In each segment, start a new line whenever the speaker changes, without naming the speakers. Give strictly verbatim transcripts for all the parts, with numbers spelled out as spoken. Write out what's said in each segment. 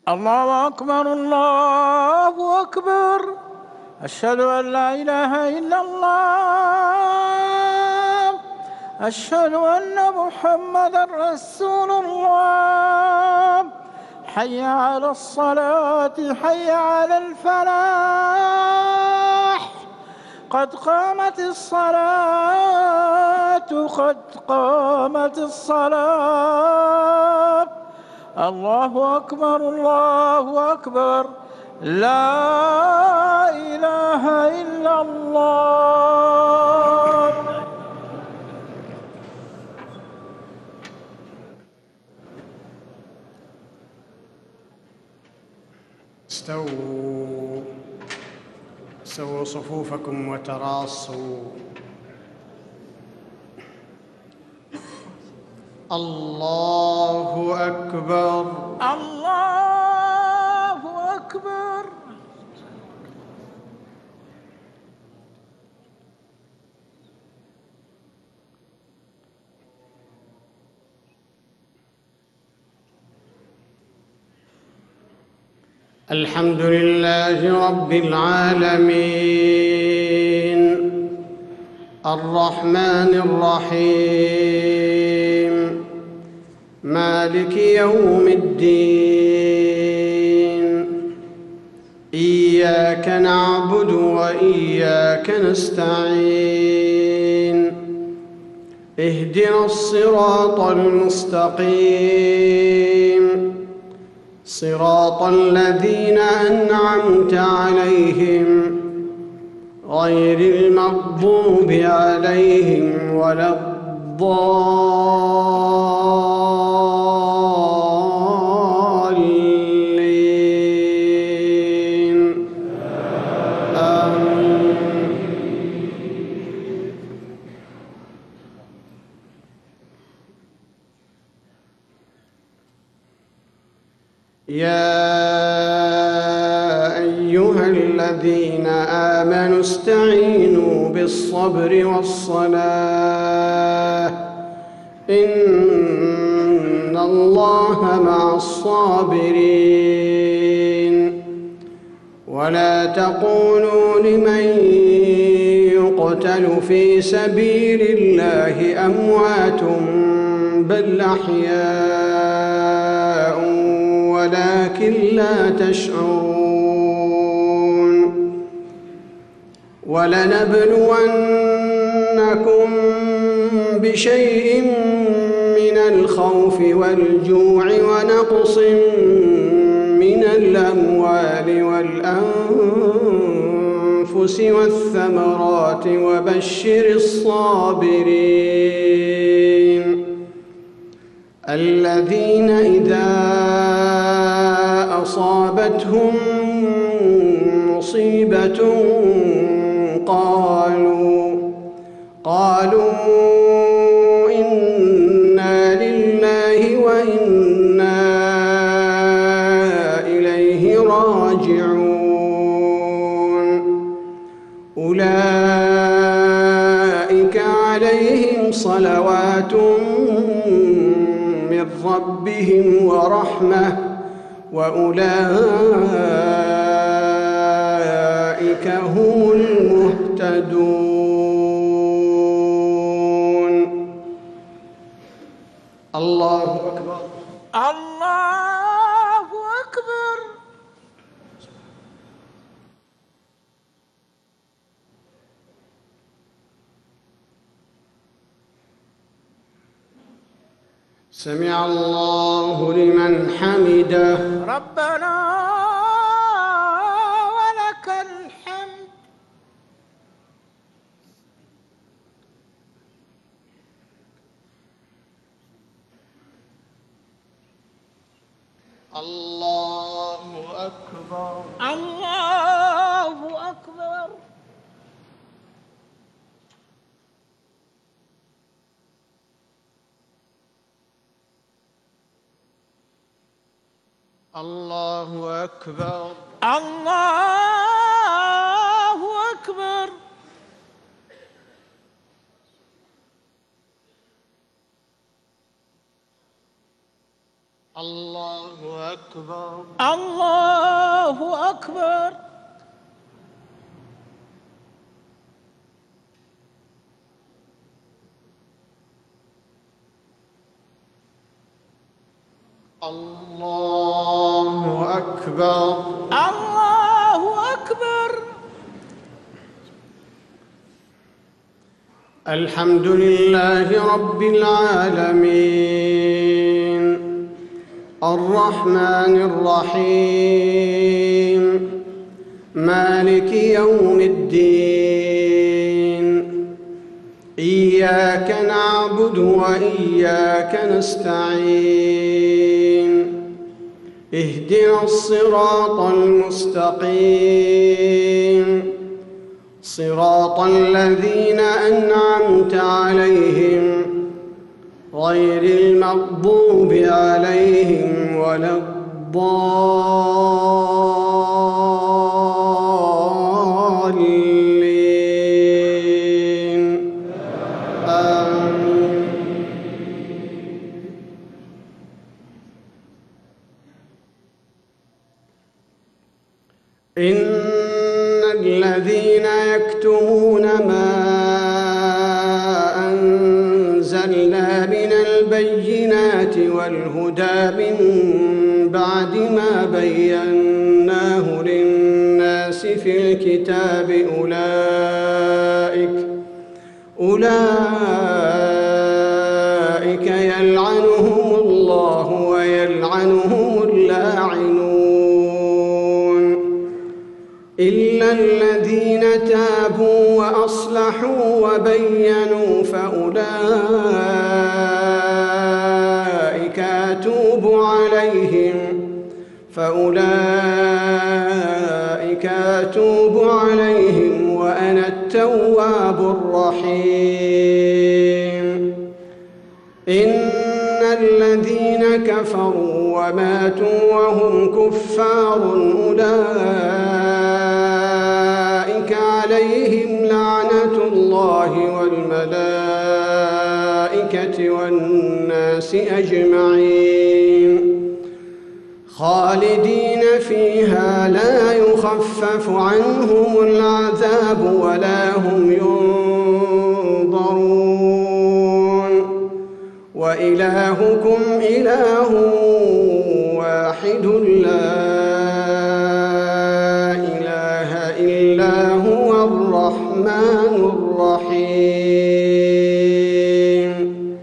الله أكبر الله أكبر. أشهد أن لا إله إلا الله. أشهد أن محمدًا رسول الله. حي على الصلاة حي على الفلاح. قد قامت الصلاة قد قامت الصلاة. الله أكبر الله أكبر. لا إله إلا الله.
استووا سووا صفوفكم وتراصوا. الله أكبر
الله أكبر.
الحمد لله رب العالمين الرحمن الرحيم مالك يوم الدين. إياك نعبد وإياك نستعين. اهدنا الصراط المستقيم صراط الذين أنعمت عليهم غير المغضوب عليهم ولا الضالين. آمين. يا أيها الذين آمنوا استعينوا بالصبر والصلاة إن الله مع الصابرين. ولا تقولوا لمن يقتل في سبيل الله أموات بل أحياء ولكن لا تشعرون. ولنبلونكم بشيء من الخوف والجوع ونقص من الأموال والأنفس والثمرات وبشر الصابرين الذين إذا أصابتهم مصيبة قالوا قالوا إنا لله وإنا إليه راجعون. أولئك عليهم صلوات من ربهم ورحمة وأولئك هم المهتدون. الله أكبر
الله أكبر.
سمع الله لمن حمده.
ربنا ولك الحمد.
الله أكبر
الله أكبر.
الله أكبر
الله أكبر.
الله أكبر.
الله أكبر.
الله أكبر.
الله أكبر.
الحمد لله رب العالمين الرحمن الرحيم مالك يوم الدين إياك نعبد وإياك نستعين اهدنا الصراط المستقيم صراط الذين أنعمت عليهم غير المغضوب عليهم ولا الضالين آمين. إن الذين يكتمون ما أنزلنا من البينات والهدى من بعد ما بيناه للناس في الكتاب أولئك أولئك يلعنهم الله ويلعنهم اللاعنون إلا الذين تابوا وأصلحوا وبينوا فأولئك أتوب عليهم فأولئك أتوب عليهم وأنا التواب الرحيم إن الذين كفروا وماتوا وهم كفار أولئك عليهم لعنة الله والملائكة والناس أجمعين خالدين فيها لا يخفف عنهم العذاب ولا هم ينظرون وإلهكم إله واحد لا إله إلا هو الرحمن الرحيم.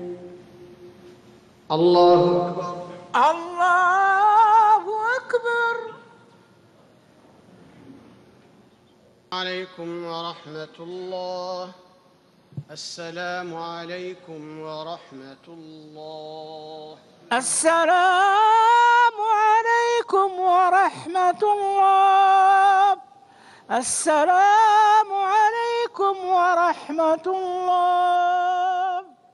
الله أكبر.
الله أكبر.
عليكم ورحمة الله. السلام عليكم ورحمة الله.
السلام عليكم ورحمة الله. السلام عليكم ورحمة الله.